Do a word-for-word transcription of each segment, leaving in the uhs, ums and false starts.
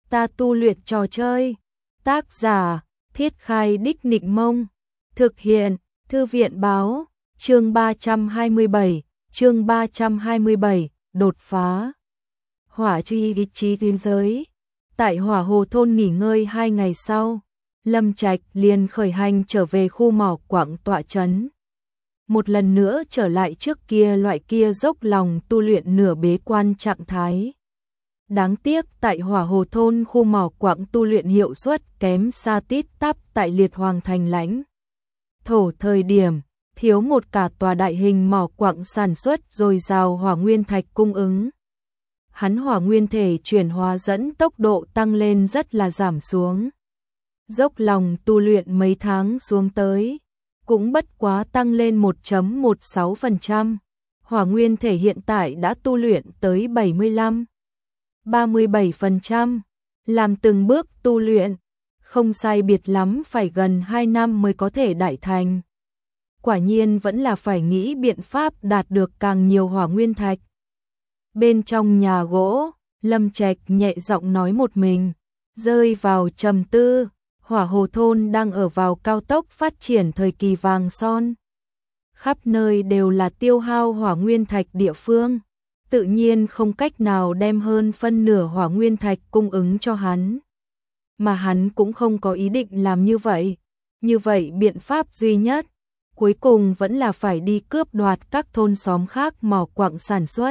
Ta tu luyện trò chơi. Tác giả: Thiết Khai Đích Nịnh Mông. Thực hiện: Thư viện báo. Chương ba trăm hai mươi bảy, chương ba trăm hai mươi bảy, đột phá. Hỏa chi ý chí tiến giới. Tại Hỏa Hồ thôn nghỉ ngơi hai ngày sau, Lâm Trạch liền khởi hành trở về khu mỏ quặng tọa trấn. Một lần nữa trở lại trước kia loại kia dốc lòng tu luyện nửa bế quan trạng thái. Đáng tiếc tại Hỏa Hồ thôn khu mỏ quặng tu luyện hiệu suất kém xa tít tắp tại Liệt Hoàng thành lãnh thổ thời điểm, thiếu một cả tòa đại hình mỏ quặng sản xuất dồi dào hỏa nguyên thạch cung ứng. Hắn hỏa nguyên thể chuyển hóa dẫn tốc độ tăng lên rất là giảm xuống. Dốc lòng tu luyện mấy tháng xuống tới, cũng bất quá tăng lên một phẩy mười sáu phần trăm. Hỏa nguyên thể hiện tại đã tu luyện tới bảy mươi lăm, ba mươi bảy phần trăm. Làm từng bước tu luyện, không sai biệt lắm phải gần hai năm mới có thể đại thành. Quả nhiên vẫn là phải nghĩ biện pháp đạt được càng nhiều hỏa nguyên thạch. Bên trong nhà gỗ, Lâm Trạch nhẹ giọng nói một mình, rơi vào trầm tư. Hỏa Hồ thôn đang ở vào cao tốc phát triển thời kỳ vàng son. Khắp nơi đều là tiêu hao hỏa nguyên thạch địa phương, tự nhiên không cách nào đem hơn phân nửa hỏa nguyên thạch cung ứng cho hắn. Mà hắn cũng không có ý định làm như vậy. Như vậy biện pháp duy nhất, cuối cùng vẫn là phải đi cướp đoạt các thôn xóm khác mỏ quặng sản xuất.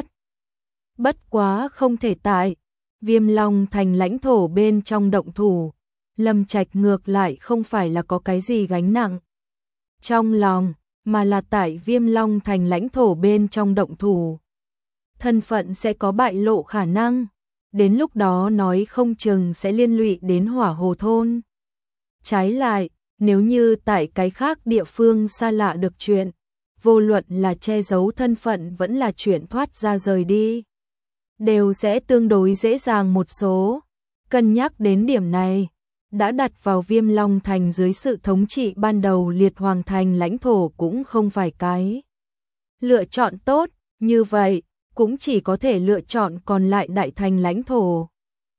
Bất quá không thể tại Viêm Long thành lãnh thổ bên trong động thủ. Lâm Trạch ngược lại không phải là có cái gì gánh nặng trong lòng, mà là tại Viêm Long thành lãnh thổ bên trong động thủ. Thân phận sẽ có bại lộ khả năng, đến lúc đó nói không chừng sẽ liên lụy đến Hỏa Hồ thôn. Trái lại, nếu như tại cái khác địa phương xa lạ được chuyện, vô luận là che giấu thân phận vẫn là chuyện thoát ra rời đi, đều sẽ tương đối dễ dàng một số. Cân nhắc đến điểm này, đã đặt vào Viêm Long thành dưới sự thống trị ban đầu Liệt Hoàng thành lãnh thổ cũng không phải cái lựa chọn tốt, như vậy cũng chỉ có thể lựa chọn còn lại đại thành lãnh thổ.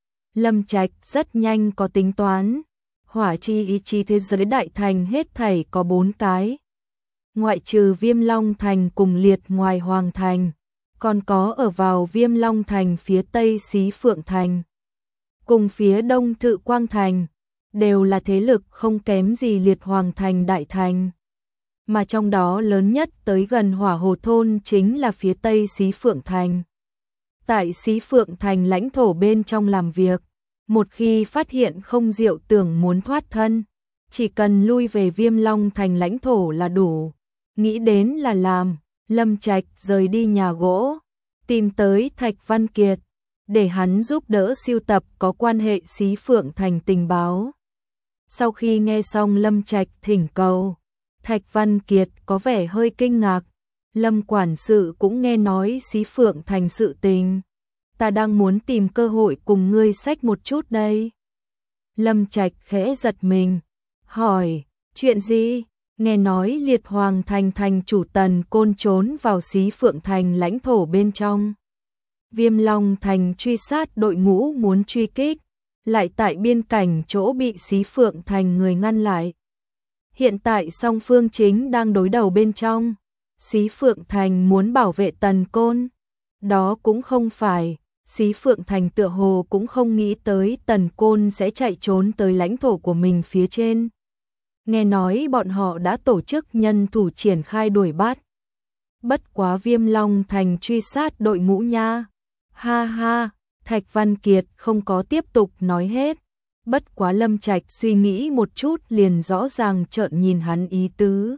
Lâm Trạch rất nhanh có tính toán, hỏa chi ý chí thế giới đại thành hết thảy có bốn cái. Ngoại trừ Viêm Long thành cùng Liệt ngoài Hoàng thành, còn có ở vào Viêm Long thành phía tây Xí Phượng thành, cùng phía đông Thự Quang thành, đều là thế lực không kém gì Liệt Hoàng thành đại thành. Mà trong đó lớn nhất tới gần Hỏa Hồ thôn chính là phía tây Xí Phượng thành. Tại Xí Phượng thành lãnh thổ bên trong làm việc, một khi phát hiện không diệu tưởng muốn thoát thân, chỉ cần lui về Viêm Long thành lãnh thổ là đủ. Nghĩ đến là làm, Lâm Trạch rời đi nhà gỗ, tìm tới Thạch Văn Kiệt, để hắn giúp đỡ siêu tập có quan hệ Xí Phượng thành tình báo. Sau khi nghe xong Lâm Trạch thỉnh cầu, Thạch Văn Kiệt có vẻ hơi kinh ngạc. Lâm quản sự cũng nghe nói Xí Phượng thành sự tình, ta đang muốn tìm cơ hội cùng ngươi xách một chút đây. Lâm Trạch khẽ giật mình, hỏi, chuyện gì? Nghe nói Liệt Hoàng thành thành chủ Tần Côn trốn vào Xí Phượng thành lãnh thổ bên trong. Viêm Long thành truy sát đội ngũ muốn truy kích, lại tại biên cảnh chỗ bị Xí Phượng thành người ngăn lại. Hiện tại song phương chính đang đối đầu bên trong. Xí Phượng thành muốn bảo vệ Tần Côn, đó cũng không phải. Xí Phượng thành tựa hồ cũng không nghĩ tới Tần Côn sẽ chạy trốn tới lãnh thổ của mình phía trên. Nghe nói bọn họ đã tổ chức nhân thủ triển khai đuổi bắt. Bất quá Viêm Long thành truy sát đội ngũ nha. Ha ha, Thạch Văn Kiệt không có tiếp tục nói hết. Bất quá Lâm Trạch suy nghĩ một chút liền rõ ràng trợn nhìn hắn ý tứ.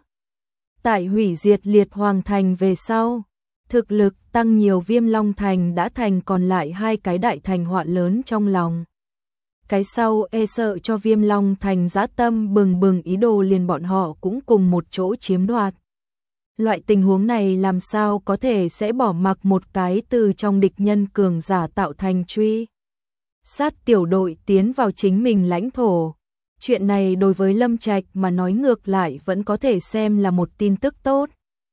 Tại hủy diệt Liệt Hoàng thành về sau, thực lực tăng nhiều Viêm Long thành đã thành còn lại hai cái đại thành họa lớn trong lòng. Cái sau e sợ cho Viêm Long thành dã tâm bừng bừng ý đồ liền bọn họ cũng cùng một chỗ chiếm đoạt. Loại tình huống này làm sao có thể sẽ bỏ mặc một cái từ trong địch nhân cường giả tạo thành truy sát tiểu đội tiến vào chính mình lãnh thổ. Chuyện này đối với Lâm Trạch mà nói ngược lại vẫn có thể xem là một tin tức tốt.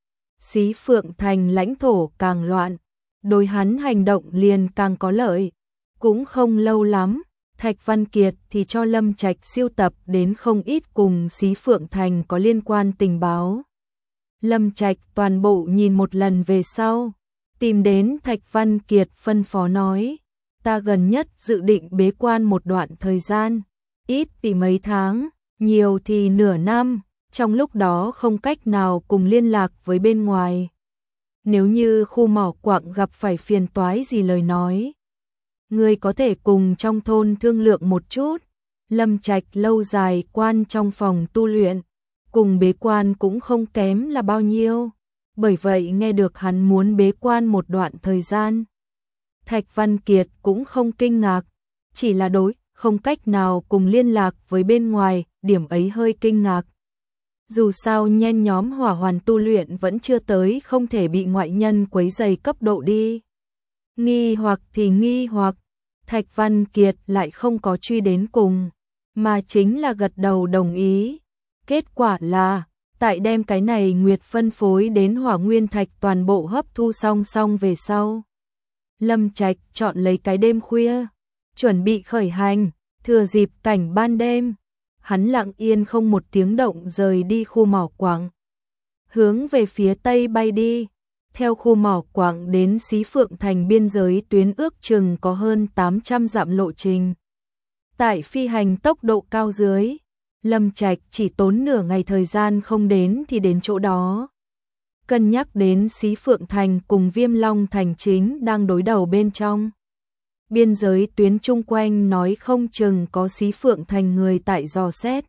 Xí Phượng thành lãnh thổ càng loạn, đối hắn hành động liền càng có lợi. Cũng không lâu lắm, Thạch Văn Kiệt thì cho Lâm Trạch siêu tập đến không ít cùng Xí Phượng Thành có liên quan tình báo. Lâm Trạch toàn bộ nhìn một lần về sau, tìm đến Thạch Văn Kiệt phân phó nói, ta gần nhất dự định bế quan một đoạn thời gian, ít thì mấy tháng, nhiều thì nửa năm, trong lúc đó không cách nào cùng liên lạc với bên ngoài. Nếu như khu mỏ quặng gặp phải phiền toái gì lời nói, người có thể cùng trong thôn thương lượng một chút. Lâm Trạch lâu dài quan trong phòng tu luyện, cùng bế quan cũng không kém là bao nhiêu, bởi vậy nghe được hắn muốn bế quan một đoạn thời gian, Thạch Văn Kiệt cũng không kinh ngạc, chỉ là đối không cách nào cùng liên lạc với bên ngoài, điểm ấy hơi kinh ngạc. Dù sao nhen nhóm hỏa hoàn tu luyện vẫn chưa tới không thể bị ngoại nhân quấy rầy cấp độ đi. Nghi hoặc thì nghi hoặc, Thạch Văn Kiệt lại không có truy đến cùng, mà chính là gật đầu đồng ý. Kết quả là, tại đem cái này nguyệt phân phối đến hỏa nguyên thạch toàn bộ hấp thu song song về sau. Lâm Trạch chọn lấy cái đêm khuya, chuẩn bị khởi hành, thừa dịp cảnh ban đêm. Hắn lặng yên không một tiếng động rời đi khu mỏ quặng, hướng về phía tây bay đi. Theo khu mỏ quặng đến Xí Phượng Thành biên giới tuyến ước chừng có hơn tám trăm dặm lộ trình. Tại phi hành tốc độ cao dưới, Lâm Trạch chỉ tốn nửa ngày thời gian không đến thì đến chỗ đó. Cân nhắc đến Xí Phượng Thành cùng Viêm Long Thành chính đang đối đầu bên trong. Biên giới tuyến chung quanh nói không chừng có Xí Phượng Thành người tại dò xét.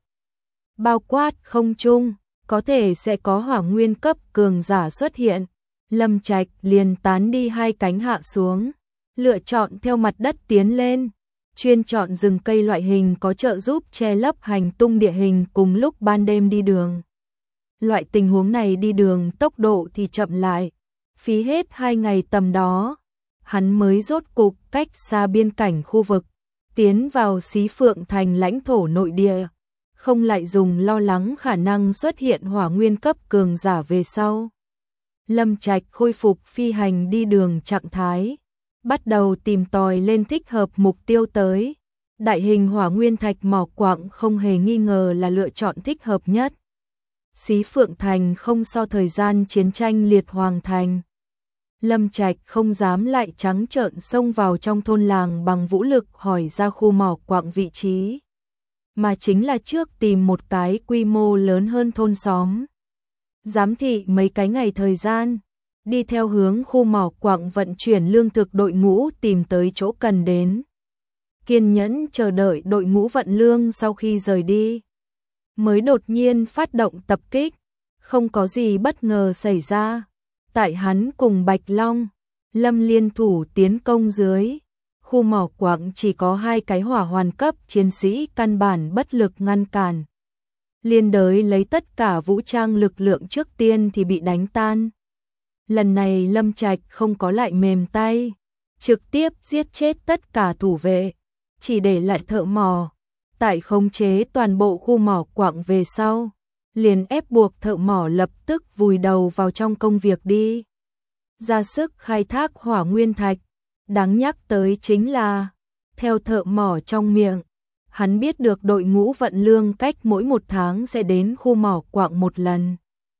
Bao quát không chung, có thể sẽ có hỏa nguyên cấp cường giả xuất hiện. Lâm Trạch liền tán đi hai cánh hạ xuống, lựa chọn theo mặt đất tiến lên, chuyên chọn rừng cây loại hình có trợ giúp che lấp hành tung địa hình cùng lúc ban đêm đi đường. Loại tình huống này đi đường tốc độ thì chậm lại, phí hết hai ngày tầm đó, hắn mới rốt cục cách xa biên cảnh khu vực, tiến vào Xí Phượng Thành lãnh thổ nội địa, không lại dùng lo lắng khả năng xuất hiện hỏa nguyên cấp cường giả về sau. Lâm Trạch khôi phục phi hành đi đường trạng thái, bắt đầu tìm tòi lên thích hợp mục tiêu tới. Đại hình hỏa nguyên thạch mỏ quặng không hề nghi ngờ là lựa chọn thích hợp nhất. Xí Phượng Thành không so thời gian chiến tranh liệt hoàng thành. Lâm Trạch không dám lại trắng trợn xông vào trong thôn làng bằng vũ lực hỏi ra khu mỏ quặng vị trí, mà chính là trước tìm một cái quy mô lớn hơn thôn xóm. Giám thị mấy cái ngày thời gian, đi theo hướng khu mỏ quặng vận chuyển lương thực đội ngũ tìm tới chỗ cần đến. Kiên nhẫn chờ đợi đội ngũ vận lương sau khi rời đi, mới đột nhiên phát động tập kích. Không có gì bất ngờ xảy ra. Tại hắn cùng Bạch Long, Lâm liên thủ tiến công dưới, khu mỏ quặng chỉ có hai cái hỏa hoàn cấp chiến sĩ căn bản bất lực ngăn cản. Liên đới lấy tất cả vũ trang lực lượng trước tiên thì bị đánh tan. Lần này Lâm Trạch không có lại mềm tay, trực tiếp giết chết tất cả thủ vệ, chỉ để lại thợ mỏ. Tại khống chế toàn bộ khu mỏ quặng về sau, liền ép buộc thợ mỏ lập tức vùi đầu vào trong công việc đi, ra sức khai thác hỏa nguyên thạch. Đáng nhắc tới chính là, theo thợ mỏ trong miệng, hắn biết được đội ngũ vận lương cách mỗi một tháng sẽ đến khu mỏ quặng một lần.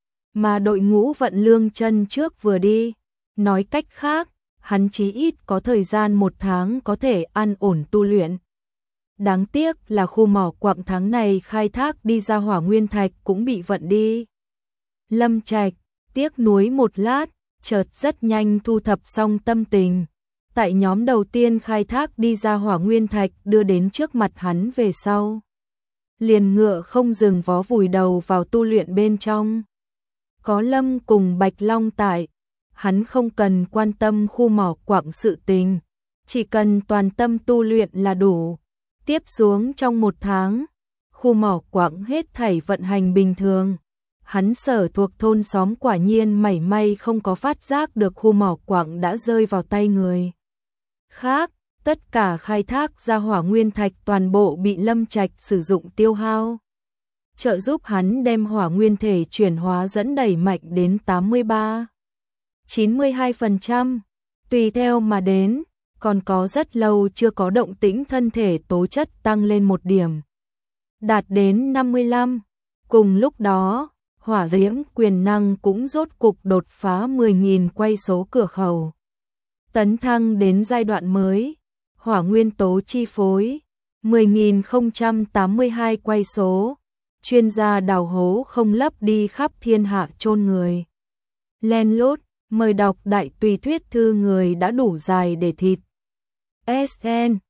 Mà đội ngũ vận lương chân trước vừa đi, nói cách khác, hắn chí ít có thời gian một tháng có thể an ổn tu luyện. Đáng tiếc là khu mỏ quặng tháng này khai thác đi ra hỏa nguyên thạch cũng bị vận đi. Lâm Trạch tiếc nuối một lát, chợt rất nhanh thu thập xong tâm tình. Tại nhóm đầu tiên khai thác đi ra hỏa nguyên thạch đưa đến trước mặt hắn về sau, liền ngựa không dừng vó vùi đầu vào tu luyện bên trong. Có Lâm cùng Bạch Long tại, hắn không cần quan tâm khu mỏ quặng sự tình, chỉ cần toàn tâm tu luyện là đủ. Tiếp xuống trong một tháng, khu mỏ quặng hết thảy vận hành bình thường. Hắn sở thuộc thôn xóm quả nhiên mảy may không có phát giác được khu mỏ quặng đã rơi vào tay người khác. Tất cả khai thác ra hỏa nguyên thạch toàn bộ bị Lâm Trạch sử dụng tiêu hao, trợ giúp hắn đem hỏa nguyên thể chuyển hóa dẫn đẩy mạnh đến tám mươi ba, chín mươi hai phần trăm, tùy theo mà đến. còn có rất lâu chưa có động tĩnh thân thể tố chất tăng lên một điểm, đạt đến năm mươi lăm. Cùng lúc đó, hỏa diễm quyền năng cũng rốt cục đột phá mười nghìn quay số cửa khẩu. Tấn thăng đến giai đoạn mới, hỏa nguyên tố chi phối, mười nghìn không trăm tám mươi hai quay số, chuyên gia đào hố không lấp đi khắp thiên hạ chôn người. Len lút, mời đọc đại tùy thuyết thư người đã đủ dài để thịt. ét en